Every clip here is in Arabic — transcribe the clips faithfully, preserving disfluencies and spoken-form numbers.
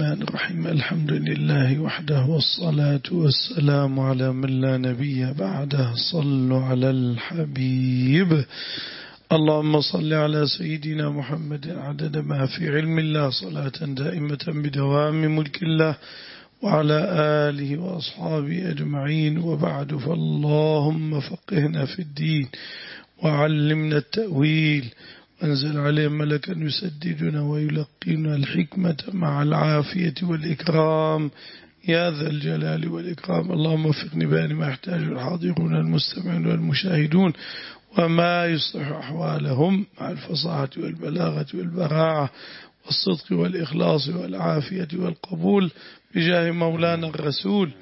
الرحمن الرحيم. الحمد لله وحده والصلاة والسلام على من لا نبي بعده. صلوا على الحبيب. اللهم صل على سيدنا محمد عدد ما في علم الله، صلاة دائمة بدوام ملك الله، وعلى آله وأصحابه أجمعين. وبعد، فاللهم فقهنا في الدين وعلمنا التأويل، وانزل عليهم ملكا يسددنا ويلقينا الحكمة مع العافية والإكرام يا ذا الجلال والإكرام. اللهم وفقني بأن ما يحتاج الحاضرون المستمعون والمشاهدون، وما يصلح أحوالهم مع الفصاحة والبلاغة والبراعة والصدق والإخلاص والعافية والقبول، بجاه مولانا الرسول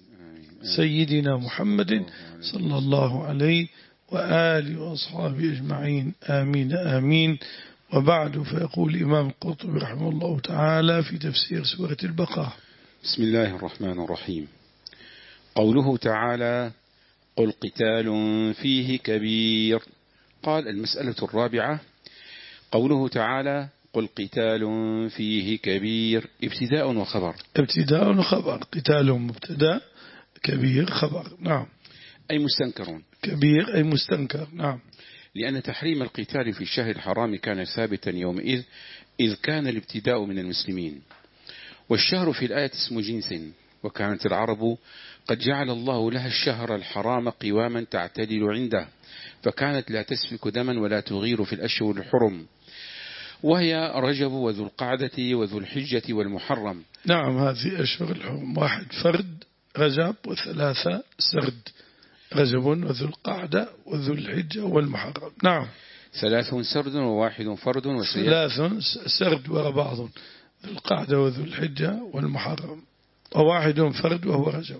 سيدنا محمد صلى الله عليه وآله وأصحابه أجمعين، آمين آمين. وبعد، فيقول الإمام القرطبي رحمه الله تعالى في تفسير سورة البقرة: بسم الله الرحمن الرحيم. قوله تعالى: قل قتال فيه كبير. قال: المسألة الرابعة، قوله تعالى: قل قتال فيه كبير، ابتداء وخبر. ابتداء وخبر، قتال مبتدا، كبير خبر. نعم. أي مستنكرون. كبير أي مستنكر. نعم. لأن تحريم القتال في الشهر الحرام كان ثابتا يومئذ، إذ كان الابتداء من المسلمين. والشهر في الآية اسم جنس، وكانت العرب قد جعل الله لها الشهر الحرام قواما تعتدل عنده، فكانت لا تسفك دما ولا تغير في الأشهر الحرم، وهي رجب وذو القعدة وذو الحجة والمحرم. نعم، هذه أشهر الحرم: واحد فرد رجب، وثلاثة سرد رجب وذو القعدة وذو الحجة والمحرم. نعم. ثلاث سرد وواحد فرد. ثلاث سرد وراء بعض، ذو القعدة وذو الحجة والمحرم، وواحد فرد وهو رجب.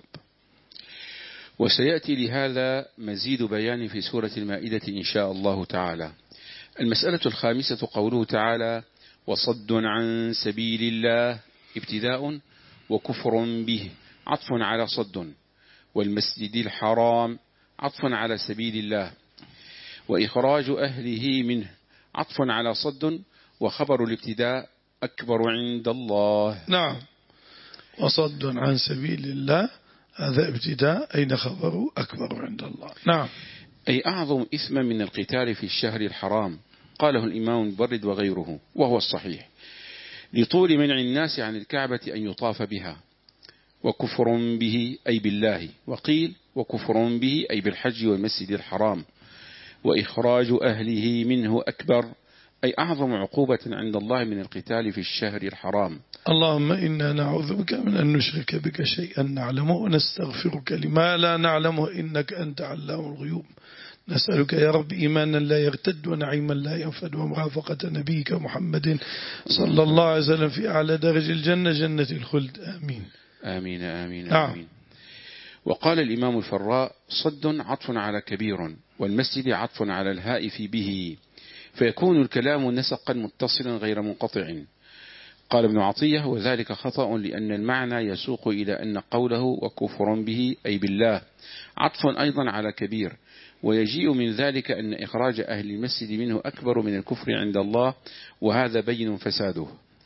وسيأتي لهذا مزيد بيان في سورة المائدة إن شاء الله تعالى. المسألة الخامسة، قوله تعالى: وصد عن سبيل الله، ابتداء، وكفر به عطف على صد، والمسجد الحرام عطف على سبيل الله، وإخراج أهله منه عطف على صد، وخبر الابتداء أكبر عند الله. نعم. وصد عن سبيل الله، هذا ابتداء، أين خبر أكبر عند الله. نعم. أي أعظم إثما من القتال في الشهر الحرام، قاله الإمام المبرد وغيره، وهو الصحيح، لطول منع الناس عن الكعبة أن يطاف بها. وكفر به أي بالله، وقيل وكفر به أي بالحج والمسجد الحرام. وإخراج أهله منه أكبر، أي أعظم عقوبة عند الله من القتال في الشهر الحرام. اللهم إنا نعوذ بك من أن نشرك بك شيئا نعلمه، ونستغفرك لما لا نعلمه، إنك أنت علام الغيوب. نسألك يا رب إيمانا لا يرتد، ونعيما لا ينفد، ومرافقة نبيك محمد صلى الله عليه وسلم في أعلى درج الجنة، جنة الخلد. آمين آمين آمين نعم. آمين. وقال الإمام الفراء: صد عطف على كبير، والمسجد عطف على الهاء في به، فيكون الكلام نسقا متصلا غير منقطع. قال ابن عطية: وذلك خطأ، لأن المعنى يسوق إلى أن قوله وكفر به أي بالله عطف أيضا على كبير، ويجيء من ذلك أن إخراج أهل المسجد منه أكبر من الكفر عند الله، وهذا بين فساده.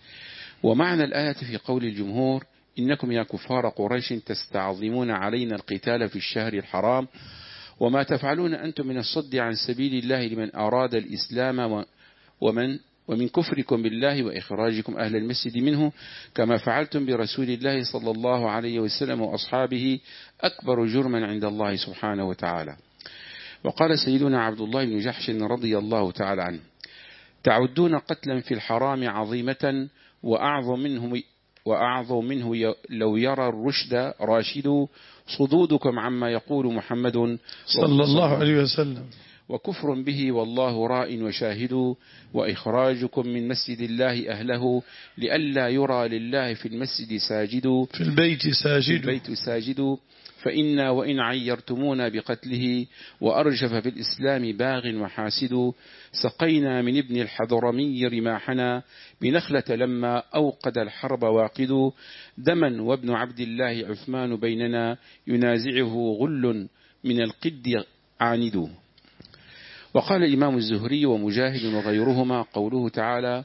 ومعنى الآية في قول الجمهور: إنكم يا كفار قريش تستعظمون علينا القتال في الشهر الحرام، وما تفعلون أنتم من الصد عن سبيل الله لمن أراد الإسلام، ومن ومن كفركم بالله وإخراجكم أهل المسجد منه، كما فعلتم برسول الله صلى الله عليه وسلم وأصحابه، أكبر جرما عند الله سبحانه وتعالى. وقال سيدنا عبد الله بن جحش رضي الله تعالى عنه: تعدون قتلا في الحرام عظيمة، وأعظم منه وأعظم منه لو يرى الرشد راشد، صدودكم عما يقول محمد صلى الله عليه وسلم. وكفر به والله راء وشاهد، وإخراجكم من مسجد الله أهله، لئلا يرى لله في المسجد ساجد في البيت ساجد, في البيت ساجد فإنا وإن عيرتمونا بقتله، وأرجف في الإسلام باغ وحاسد، سقينا من ابن الحضرمي رماحنا، بنخلة لما أوقد الحرب واقد، دما وابن عبد الله عثمان بيننا، ينازعه غل من القد عاند. وقال الإمام الزهري ومجاهد وغيرهما: قوله تعالى: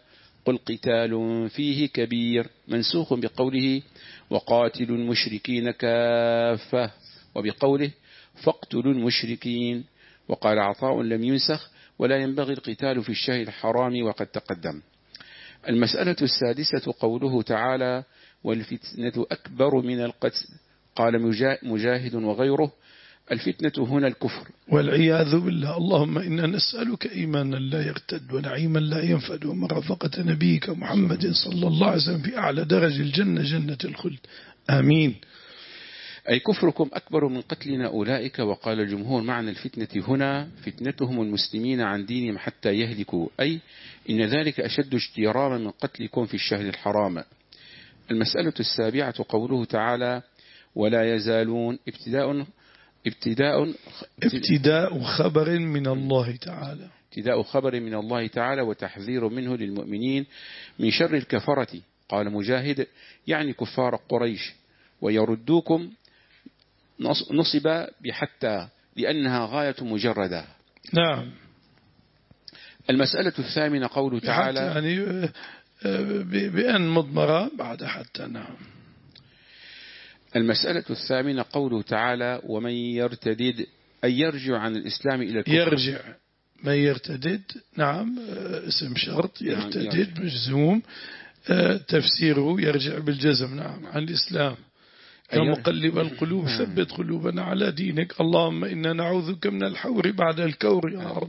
قل قتال فيه كبير منسوخ بقوله وقاتلوا المشركين كافة وبقوله فاقتلوا المشركين. وقال عطاء لم ينسخ ولا ينبغي القتال في الشهر الحرام وقد تقدم. المسألة السادسة قوله تعالى والفتنة أكبر من القتل. قال مجاهد وغيره الفتنة هنا الكفر والعياذ بالله. اللهم إنا نسألك إيمانا لا يرتد ونعيما لا ينفد ومرافقة نبيك محمد صلى الله عليه وسلم في أعلى درج الجنة جنة الخلد آمين. أي كفركم أكبر من قتلنا أولئك. وقال الجمهور معنى الفتنة هنا فتنتهم المسلمين عن دينهم حتى يهلكوا، أي إن ذلك أشد اجتراما من قتلكم في الشهر الحرام. المسألة السابعة قوله تعالى ولا يزالون ابتداء ابتداء ابتداء خبر من الله تعالى ابتداء خبر من الله تعالى وتحذير منه للمؤمنين من شر الكفرة. قال مجاهد يعني كفار قريش. ويردوكم نصب بحتى لأنها غاية مجردة. نعم. المسألة الثامنة قوله تعالى يعني بأن مضمرة بعد حتى. نعم. المسألة الثامنة قوله تعالى ومن يرتدد أي يرجع عن الإسلام إلى الكفر. يرجع من يرتدد. نعم اسم شرط يرتدد مجزوم تفسيره يرجع بالجزم. نعم عن الإسلام. يا مقلب القلوب ثبت قلوبنا على دينك. اللهم إنا نعوذك من الحور بعد الكور يا رب.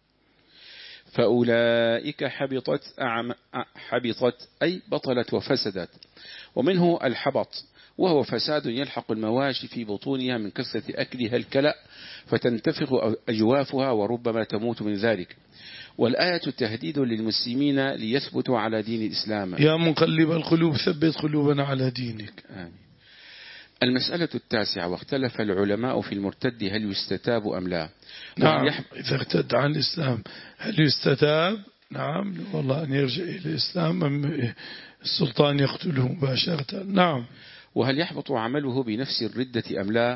فأولئك حبطت أعم... حبطت أي بطلت وفسدت. ومنه الحبط وهو فساد يلحق المواشي في بطونها من كثرة أكلها الكلأ فتنتفخ أجوافها وربما تموت من ذلك. والآية تهديد للمسلمين ليثبتوا على دين الإسلام. يا مقلب القلوب ثبت قلوبنا على دينك. آمين. المسألة التاسعة واختلف العلماء في المرتد هل يستتاب أم لا. نعم يحب... إذا ارتد عن الإسلام هل يستتاب. نعم والله أن يرجع إلى الإسلام أم السلطان يقتله مباشرة. نعم. وهل يحبط عمله بنفس الردة أم لا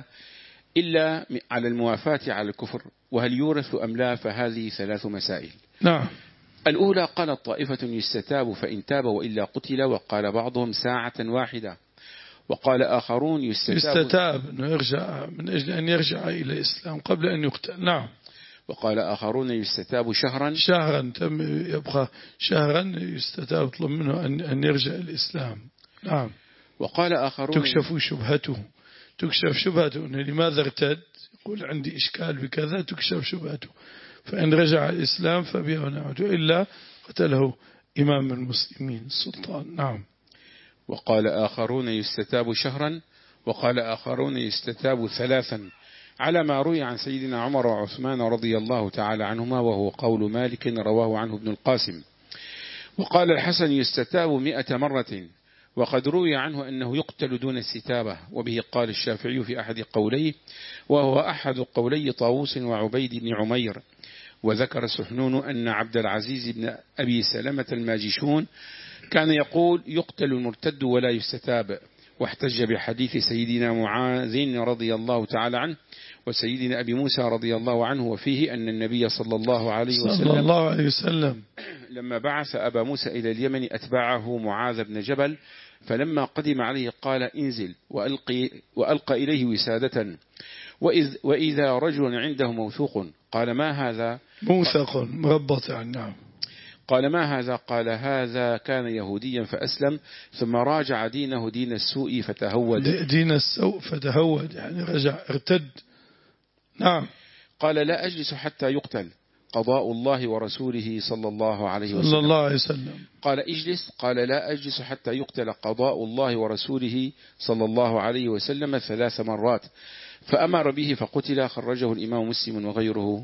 إلا على الموافاة على الكفر. وهل يورث أم لا فهذه ثلاث مسائل. نعم. الأولى قالت طائفة يستتاب فإن تاب وإلا قتل. وقال بعضهم ساعة واحدة. وقال آخرون يستتاب, يستتاب أنه يرجع من أجل أن يرجع إلى الإسلام قبل أن يقتل. نعم. وقال آخرون يستتاب شهرا شهرا تم يبقى شهرا يستتاب يطلب منه أن أن يرجع إلى الإسلام. نعم. وقال آخرون تكشف شبهته تكشف شبهته أنه لماذا ارتد يقول عندي إشكال بكذا تكشف شبهته فإن رجع الإسلام فبها ونعمته إلا قتله إمام المسلمين السلطان. نعم. وقال آخرون يستتاب شهرا. وقال آخرون يستتاب ثلاثا على ما روي عن سيدنا عمر وعثمان رضي الله تعالى عنهما وهو قول مالك رواه عنه ابن القاسم. وقال الحسن يستتاب مئة مرة. وقد روي عنه أنه يقتل دون الستابة. وبه قال الشافعي في أحد قوليه وهو أحد قولي طاووس وعبيد بن عمير. وذكر سحنون أن عبد العزيز بن أبي سلمة الماجشون كان يقول يقتل المرتد ولا يستتاب. واحتج بحديث سيدنا معاذ رضي الله تعالى عنه وسيدنا أبي موسى رضي الله عنه وفيه أن النبي صلى الله عليه وسلم, صلى الله عليه وسلم لما بعث أبا موسى إلى اليمن أتبعه معاذ بن جبل فلما قدم عليه قال انزل وألقي, وألقى إليه وسادة وإذ وإذا رجل عنده موثوق قال ما هذا موثق مربط. نعم. قال ما هذا قال هذا كان يهوديا فأسلم ثم راجع دينه دين السوء فتهود. دين السوء فتهود يعني رجع ارتد. نعم. قال لا أجلس حتى يقتل قضاء الله ورسوله صلى الله عليه وسلم. صلى الله عليه وسلم. قال اجلس قال لا أجلس حتى يقتل قضاء الله ورسوله صلى الله عليه وسلم ثلاث مرات فأمر به فقتل. خرجه الإمام مسلم وغيره.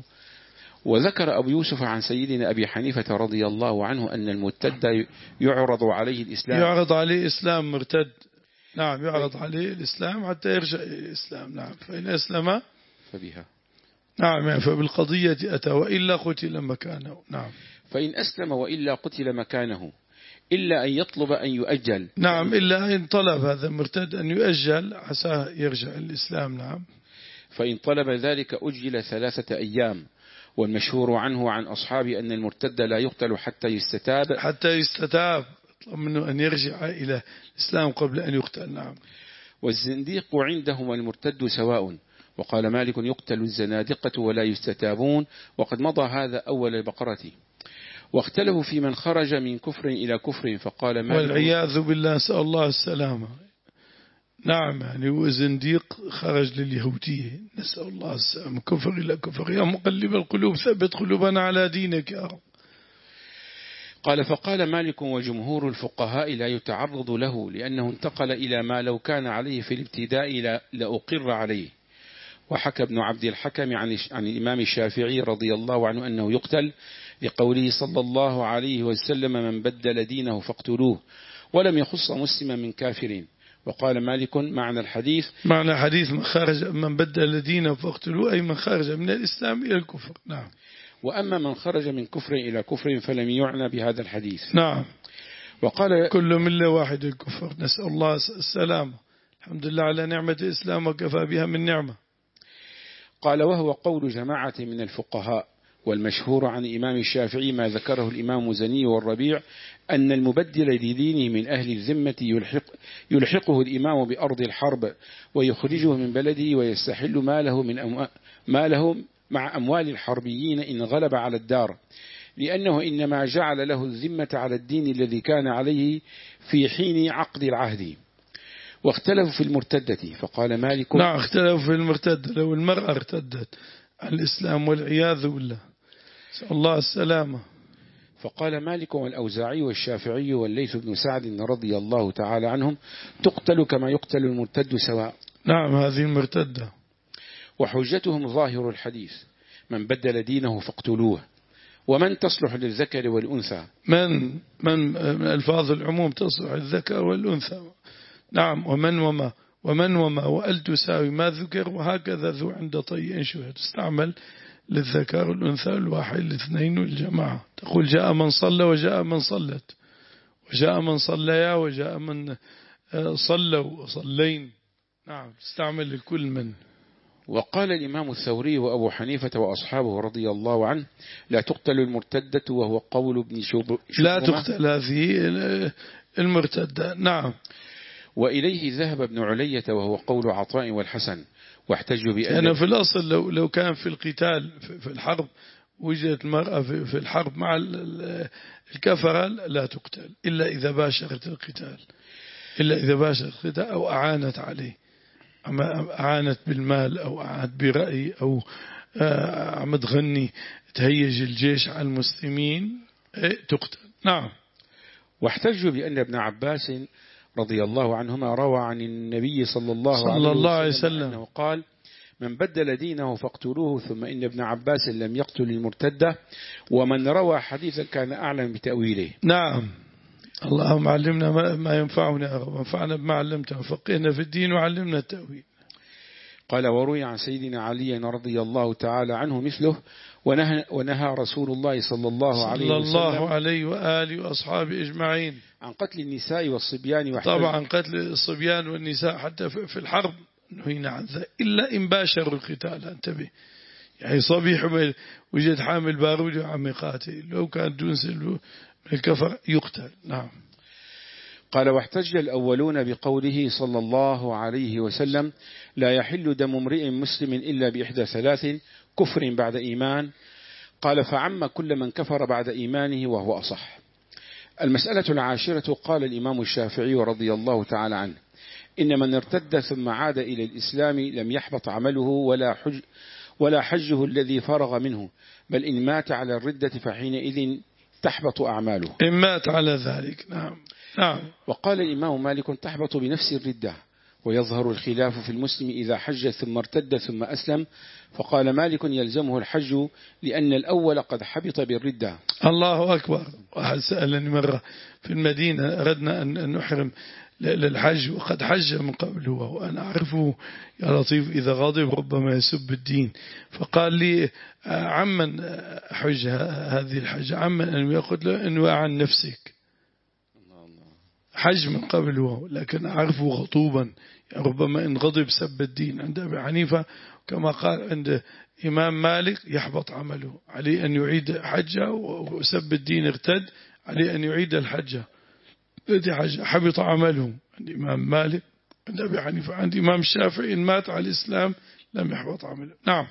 وذكر أبو يوسف عن سيدنا أبي حنيفة رضي الله عنه أن المرتد يعرض عليه الإسلام. يعرض عليه إسلام مرتد. نعم يعرض عليه الإسلام حتى يرجع إلى الإسلام. نعم. فإن أسلم فبها. نعم. فبالقضية أتى وإلا قتل مكانه. نعم. فإن أسلم وإلا قتل مكانه إلا أن يطلب أن يؤجل. نعم. إلا إن طلب هذا المرتد أن يؤجل عساه يرجع الإسلام. نعم. فإن طلب ذلك أجل ثلاثة أيام. والمشهور عنه وعن أصحابه أن المرتد لا يقتل حتى يستتاب حتى يستتاب، طلب منه أن يرجع إلى الإسلام قبل أن يقتل. نعم. والزنديق عندهم والمرتد سواء. وقال مالك يقتل الزنادقة ولا يستتابون، وقد مضى هذا أول البقرة. واختلفوا في من خرج من كفر إلى كفر، فقال مالك والعياذ بالله، نسأل الله السلامة. نعم، يعني هو زنديق خرج لليهودية، نسأل الله السلامة، كفر إلى كفر. يا مقلب القلوب ثبت قلوبنا على دينك يا رب. قال فقال مالك وجمهور الفقهاء لا يتعرض له، لأنه انتقل إلى ما لو كان عليه في الابتداء لأقر عليه. وحكى ابن عبد الحكم عن عن الإمام الشافعي رضي الله عنه أنه يقتل، لقوله صلى الله عليه وسلم من بدل دينه فاقتلوه، ولم يخص مسلما من كافر. وقال مالك معنى الحديث معنى حديث من خرج من بدل دينه فاقتلوه، أي من خرج من الإسلام إلى الكفر. نعم. وأما من خرج من كفر إلى كفر فلم يعنى بهذا الحديث. نعم. وقال كل ملة واحد الكفر، نسأل الله السلامة. الحمد لله على نعمة الإسلام وكفى بها من نعمة. قال وهو قول جماعة من الفقهاء، والمشهور عن الإمام الشافعي ما ذكره الإمام مزني والربيع أن المبدل لدينه من أهل الذمة يلحق يلحقه الإمام بأرض الحرب ويخرجه من بلده ويستحل ماله من أمو... ماله مع أموال الحربيين إن غلب على الدار، لأنه إنما جعل له الذمة على الدين الذي كان عليه في حين عقد العهد. واختلفوا في المرتدة، فقال مالك نعم، اختلفوا في المرتدة. لو المرأة ارتدت عن الإسلام والعياذ بالله، نسأل الله السلامة. فقال مالك والأوزاعي والشافعي والليث بن سعد رضي الله تعالى عنهم تقتل كما يقتل المرتد سواء. نعم، هذه المرتدة. وحجتهم ظاهر الحديث من بدل دينه فاقتلوه، ومن تصلح للذكر والأنثى. من من ألفاظ العموم تصلح للذكر والأنثى. نعم. ومن وما ومن وما وأل تساوي ما ذكر، وهكذا ذو عند طي شبه، تستعمل للذكر والأنثى، الواحد الاثنين والجماعة. تقول جاء من صلى وجاء من صلت، وجاء من صليا وجاء من صلوا وصلين. نعم، تستعمل لكل من. وقال الإمام الثوري وأبو حنيفة وأصحابه رضي الله عنه لا تقتل المرتدة، وهو قول ابن شبرمة لا تقتل هذه المرتدة. نعم. وإليه ذهب ابن علية وهو قول عطاء والحسن، واحتجوا بأن أنا في الأصل لو لو كان في القتال في الحرب وجدت المرأة في الحرب مع الكفرة لا تقتل إلا إذا باشرت القتال، إلا إذا باشرت القتال أو أعانت عليه، أما أعانت بالمال أو أعانت برأي أو عم تغني تهيج الجيش على المسلمين تقتل. نعم. واحتجوا بأن ابن عباس رضي الله عنهما روى عن النبي صلى الله, صلى عليه, الله عليه وسلم, وسلم أنه قال من بدل دينه فاقتلوه، ثم إن ابن عباس لم يقتل المرتدة، ومن روى حديثا كان أعلم بتأويله. نعم. اللهم علمنا ما ينفعنا يا رب، وانفعنا بما علمتنا، وفقهنا في الدين وعلمنا التأويل. قال وروي عن سيدنا علي رضي الله تعالى عنه مثله، ونهى, ونهى رسول الله صلى الله عليه صلى وسلم الله عليه وآله وأصحابه أجمعين عن قتل النساء والصبيان. طبعا قتل الصبيان والنساء حتى في الحرب نهينا عن ذلك إلا إن باشروا القتال. انتبه، يعني صبي حمل وجد حامل بارود وعم يقاتل، لو كان دون سلو الكفر يقتل. نعم. قال واحتج الأولون بقوله صلى الله عليه وسلم لا يحل دم امرئ مسلم إلا بإحدى ثلاث، كفر بعد إيمان. قال فعم كل من كفر بعد إيمانه، وهو أصح. المسألة العاشرة، قال الإمام الشافعي رضي الله تعالى عنه إن من ارتد ثم عاد إلى الإسلام لم يحبط عمله ولا حج ولا حجه الذي فرغ منه، بل إن مات على الردة فحينئذ تحبط أعماله إن مات على ذلك. نعم. نعم. وقال الإمام مالك تحبط بنفس الردة، ويظهر الخلاف في المسلم إذا حج ثم ارتد ثم أسلم، فقال مالك يلزمه الحج لأن الأول قد حبط بالردة. الله أكبر. واحد سألني مرة في المدينة أردنا أن نحرم للحج وقد حج من قبل هو، وأنا أعرفه يا لطيف إذا غضب ربما يسب الدين، فقال لي عمن حج هذه الحج، عمن أن يقول له أنواع عن نفسك. حج من قبل هو، لكن أعرفه غضوبا، يعني ربما إن غضب سب الدين. عند أبي حنيفة كما قال عند إمام مالك يحبط عمله، عليه أن يعيد حجه، وسب الدين ارتد عليه أن يعيد الحجة التي حجه حبط عمله. عند إمام مالك، عند أبي حنيفة، عند إمام الشافعي إن مات على الإسلام لم يحبط عمله. نعم.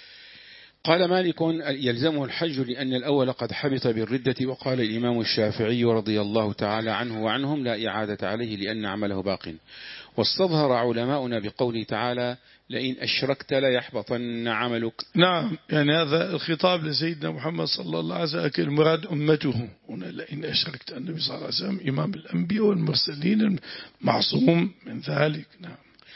قال مالك يلزمه الحج لأن الأول قد حبط بالردة. وقال الإمام الشافعي رضي الله تعالى عنه وعنهم لا إعادة عليه لأن عمله باق. واستظهر علماؤنا بقوله تعالى لئن أشركت ليحبطن عملك. نعم، يعني هذا الخطاب لسيدنا محمد صلى الله عليه وسلم، المراد أمته هنا. لئن أشركت، النبي صلى الله عليه وسلم إمام الأنبياء والمرسلين معصوم من ذلك. نعم.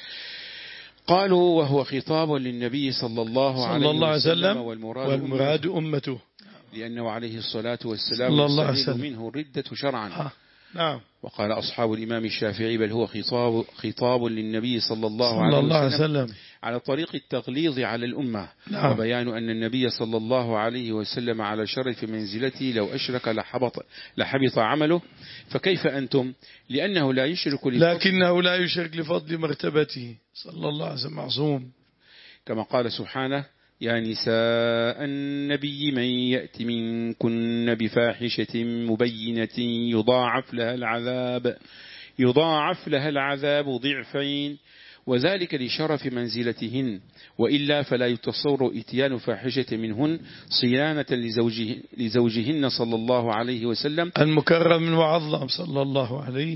قالوا وهو خطاب للنبي صلى الله عليه صلى الله عليه وسلم وسلم والمراد, والمراد أمته، لأنه عليه الصلاة والسلام صلى الله عليه يستحيل وسلم منه الردة شرعا. نعم. وقال أصحاب الإمام الشافعي بل هو خطاب, خطاب للنبي صلى الله, صلى عليه, الله عليه وسلم وسلم على طريق التغليظ على الأمة. نعم. وبيان أن النبي صلى الله عليه وسلم على شرف منزلته لو أشرك لحبط, لحبط عمله. فكيف أنتم؟ لأنه لا يشرك لفضل، لكنه لا يشرك لفضل مرتبته صلى الله عليه وسلم معصوم، كما قال سبحانه يا نساء النبي من يأت منكن بفاحشة مبينة يضاعف لها العذاب يضاعف لها العذاب ضعفين وذلك لشرف منزلتهن، وإلا فلا يتصور إتيان فاحشة منهن صيانة لزوجه لزوجهن صلى الله عليه وسلم المكرم المعظم صلى الله عليه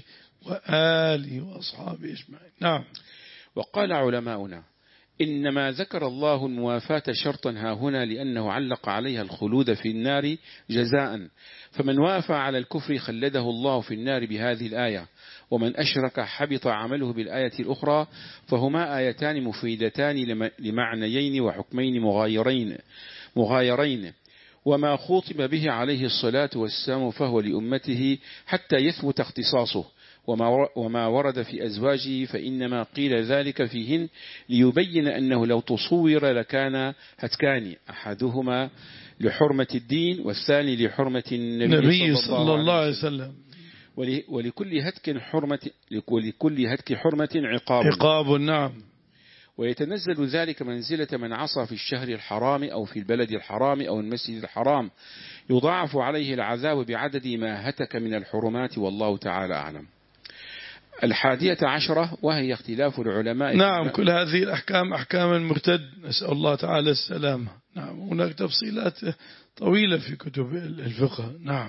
وآله وأصحابه أجمعين. نعم. وقال علماؤنا إنما ذكر الله الموافاة شرطا هاهنا لأنه علق عليها الخلود في النار جزاء، فمن وافى على الكفر خلده الله في النار بهذه الآية، ومن أشرك حبط عمله بالآية الأخرى، فهما آيتان مفيدتان لمعنيين وحكمين مغايرين مغايرين وما خوطب به عليه الصلاة والسلام فهو لأمته حتى يثبت اختصاصه، وما ورد في أزواجه فإنما قيل ذلك فيهن ليبين أنه لو تصور لكان هتكان، أحدهما لحرمة الدين والثاني لحرمة النبي صلى, صلى الله عليه وسلم. ولكل هتك حرمة ولكل هتك حرمة عقاب عقاب. نعم. ويتنزل ذلك منزلة من عصى في الشهر الحرام أو في البلد الحرام أو المسجد الحرام، يضاعف عليه العذاب بعدد ما هتك من الحرمات، والله تعالى أعلم. الحادية عشرة وهي اختلاف العلماء. نعم، كل هذه الأحكام أحكام المرتد، نسأل الله تعالى السلامة. نعم. هناك تفصيلات طويلة في كتب الفقه. نعم.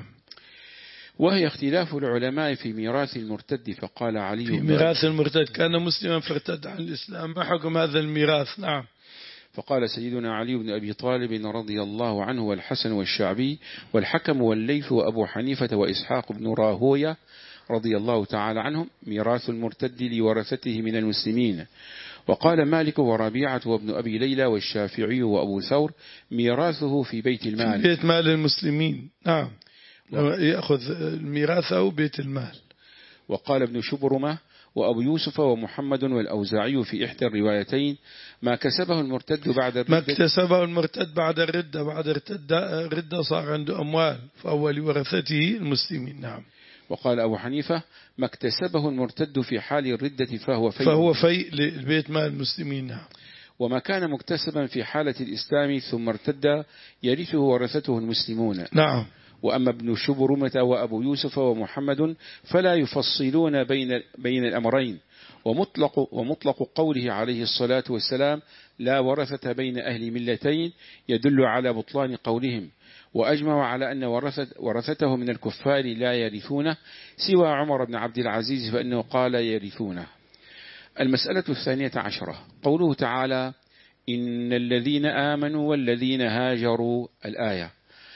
وهي اختلاف العلماء في ميراث المرتد. فقال علي في ميراث المرتد كان مسلما فارتد عن الإسلام، ما حكم هذا الميراث؟ نعم. فقال سيدنا علي بن أبي طالب رضي الله عنه والحسن والشعبي والحكم والليث وأبو حنيفة وإسحاق بن راهوية رضي الله تعالى عنهم ميراث المرتد لورثته من المسلمين. وقال مالك وربيعة وابن أبي ليلى والشافعي وأبو ثور ميراثه في بيت المال، في بيت مال المسلمين. نعم. يأخذ ميراثه بيت المال. وقال ابن شبرمة وأبو يوسف ومحمد والأوزاعي في إحدى الروايتين ما كسبه المرتد بعد الردة، ما اكتسبه المرتد بعد الردة، بعد ارتد الردة صار عنده أموال فهو لورثته المسلمين. نعم. وقال أبو حنيفة ما اكتسبه المرتد في حال الردة فهو في فهو في للبيت مال المسلمين. نعم. وما كان مكتسبا في حالة الإسلام ثم ارتد يرثه ورثته المسلمون. نعم. وأما ابن شبرمة وأبو يوسف ومحمد فلا يفصلون بين بين الأمرين، ومطلق ومطلق قوله عليه الصلاة والسلام لا ورثة بين أهل ملتين يدل على بطلان قولهم، وأجمعوا على أن ورثته من الكفار لا يرثونه سوى عمر بن عبد العزيز فإنه قال يرثونه. المسألة الثانية عشرة قوله تعالى إن الذين آمنوا والذين هاجروا الآية.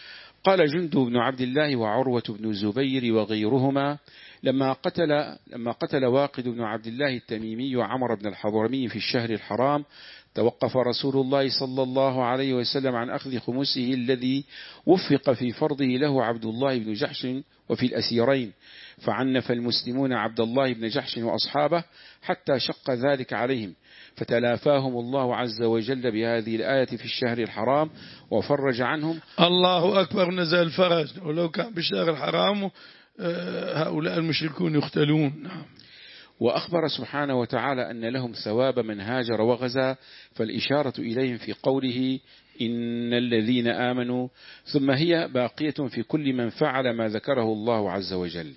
قال جند بن عبد الله وعروة بن الزبير وغيرهما لما قتل لما قتل واقد بن عبد الله التميمي وعمر بن الحضرمي في الشهر الحرام توقف رسول الله صلى الله عليه وسلم عن أخذ خمسه الذي وفق في فرضه له عبد الله بن جحش وفي الأسيرين، فعنف المسلمون عبد الله بن جحش وأصحابه حتى شق ذلك عليهم، فتلافاهم الله عز وجل بهذه الآية في الشهر الحرام وفرج عنهم. الله أكبر، نزل الفرج. ولو كان بالشهر الحرام هؤلاء المشركون يقتلون. نعم. وأخبر سبحانه وتعالى أن لهم ثواب من هاجر وغزا، فالإشارة إليهم في قوله إن الذين آمنوا، ثم هي باقية في كل من فعل ما ذكره الله عز وجل.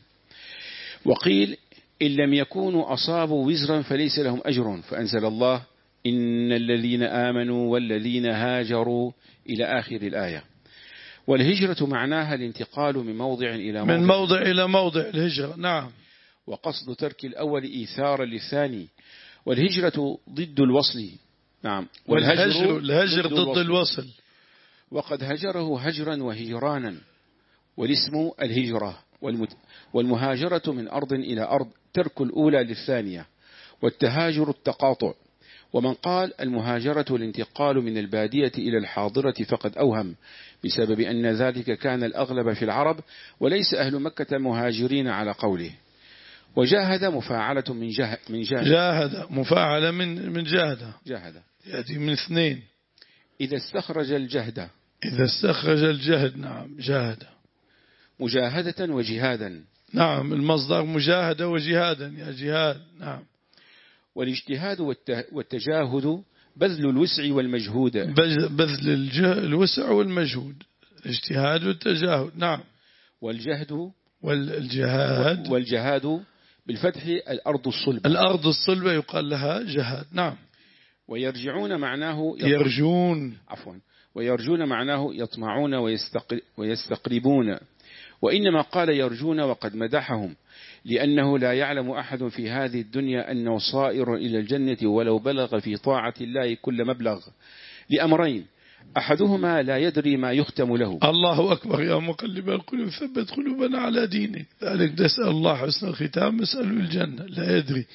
وقيل إن لم يكونوا أصابوا وزرا فليس لهم أجر، فأنزل الله إن الذين آمنوا والذين هاجروا إلى آخر الآية. والهجرة معناها الانتقال من موضع إلى موضع، من موضع إلى موضع الهجرة. نعم. وقصد ترك الأول إيثارا للثاني. والهجرة ضد الوصل. نعم. والهجر الهجر ضد, ضد الوصل. وقد هجره هجرا وهجرانا، والاسم الهجرة. والمهاجرة من أرض إلى أرض، ترك الأولى للثانية. والتهاجر التقاطع. ومن قال المهاجرة الانتقال من البادية إلى الحاضرة فقد أوهم، بسبب أن ذلك كان الأغلب في العرب، وليس أهل مكة مهاجرين على قوله. وجاهد مفاعلة من جاهد, من جاهد. جاهد مفاعلة من من جاهد. جاهد يأتي من اثنين. إذا استخرج الجهد. إذا استخرج الجهد. نعم. جاهد. مجاهدة وجهادا. نعم. المصدر مجاهدة وجهادا، يا جهاد. نعم. والاجتهاد والتجاهد بذل الوسع والمجهود. بذل الوسع والمجهود، الاجتهاد والتجاهد. نعم. والجهد والجهاد والجهاد بالفتح الأرض الصلبة. الأرض الصلبة يقال لها جهاد. نعم. ويرجعون معناه يرجون عفوا ويرجون معناه يطمعون ويستقربون. وإنما قال يرجون وقد مدحهم، لأنه لا يعلم أحد في هذه الدنيا أنه صائر إلى الجنة ولو بلغ في طاعة الله كل مبلغ، لأمرين: أحدهما لا يدري ما يختم له. الله أكبر. يا مقلب القلوب ثبت قلوبنا على دينك. ذلك نسأل الله حسن الختام، نسأل الجنة. لا يدري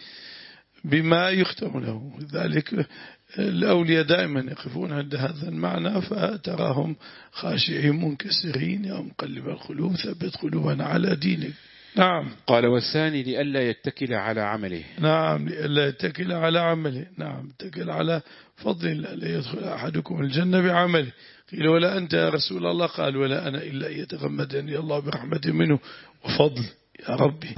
بما يختم له. ذلك الأولياء دائما يقفون عند هذا المعنى، فتراهم خاشعين منكسرين. يا مقلب القلوب ثبت قلوبنا على دينك. نعم. قال والثاني لئلا يتكل على عمله. نعم. لئلا يتكل على عمله. نعم. يتكل على فضل الله. لا يدخل أحدكم الجنة بعمله. قيل ولا أنت يا رسول الله؟ قال ولا أنا إلا يتغمدني الله برحمة منه وفضل. يا ربي.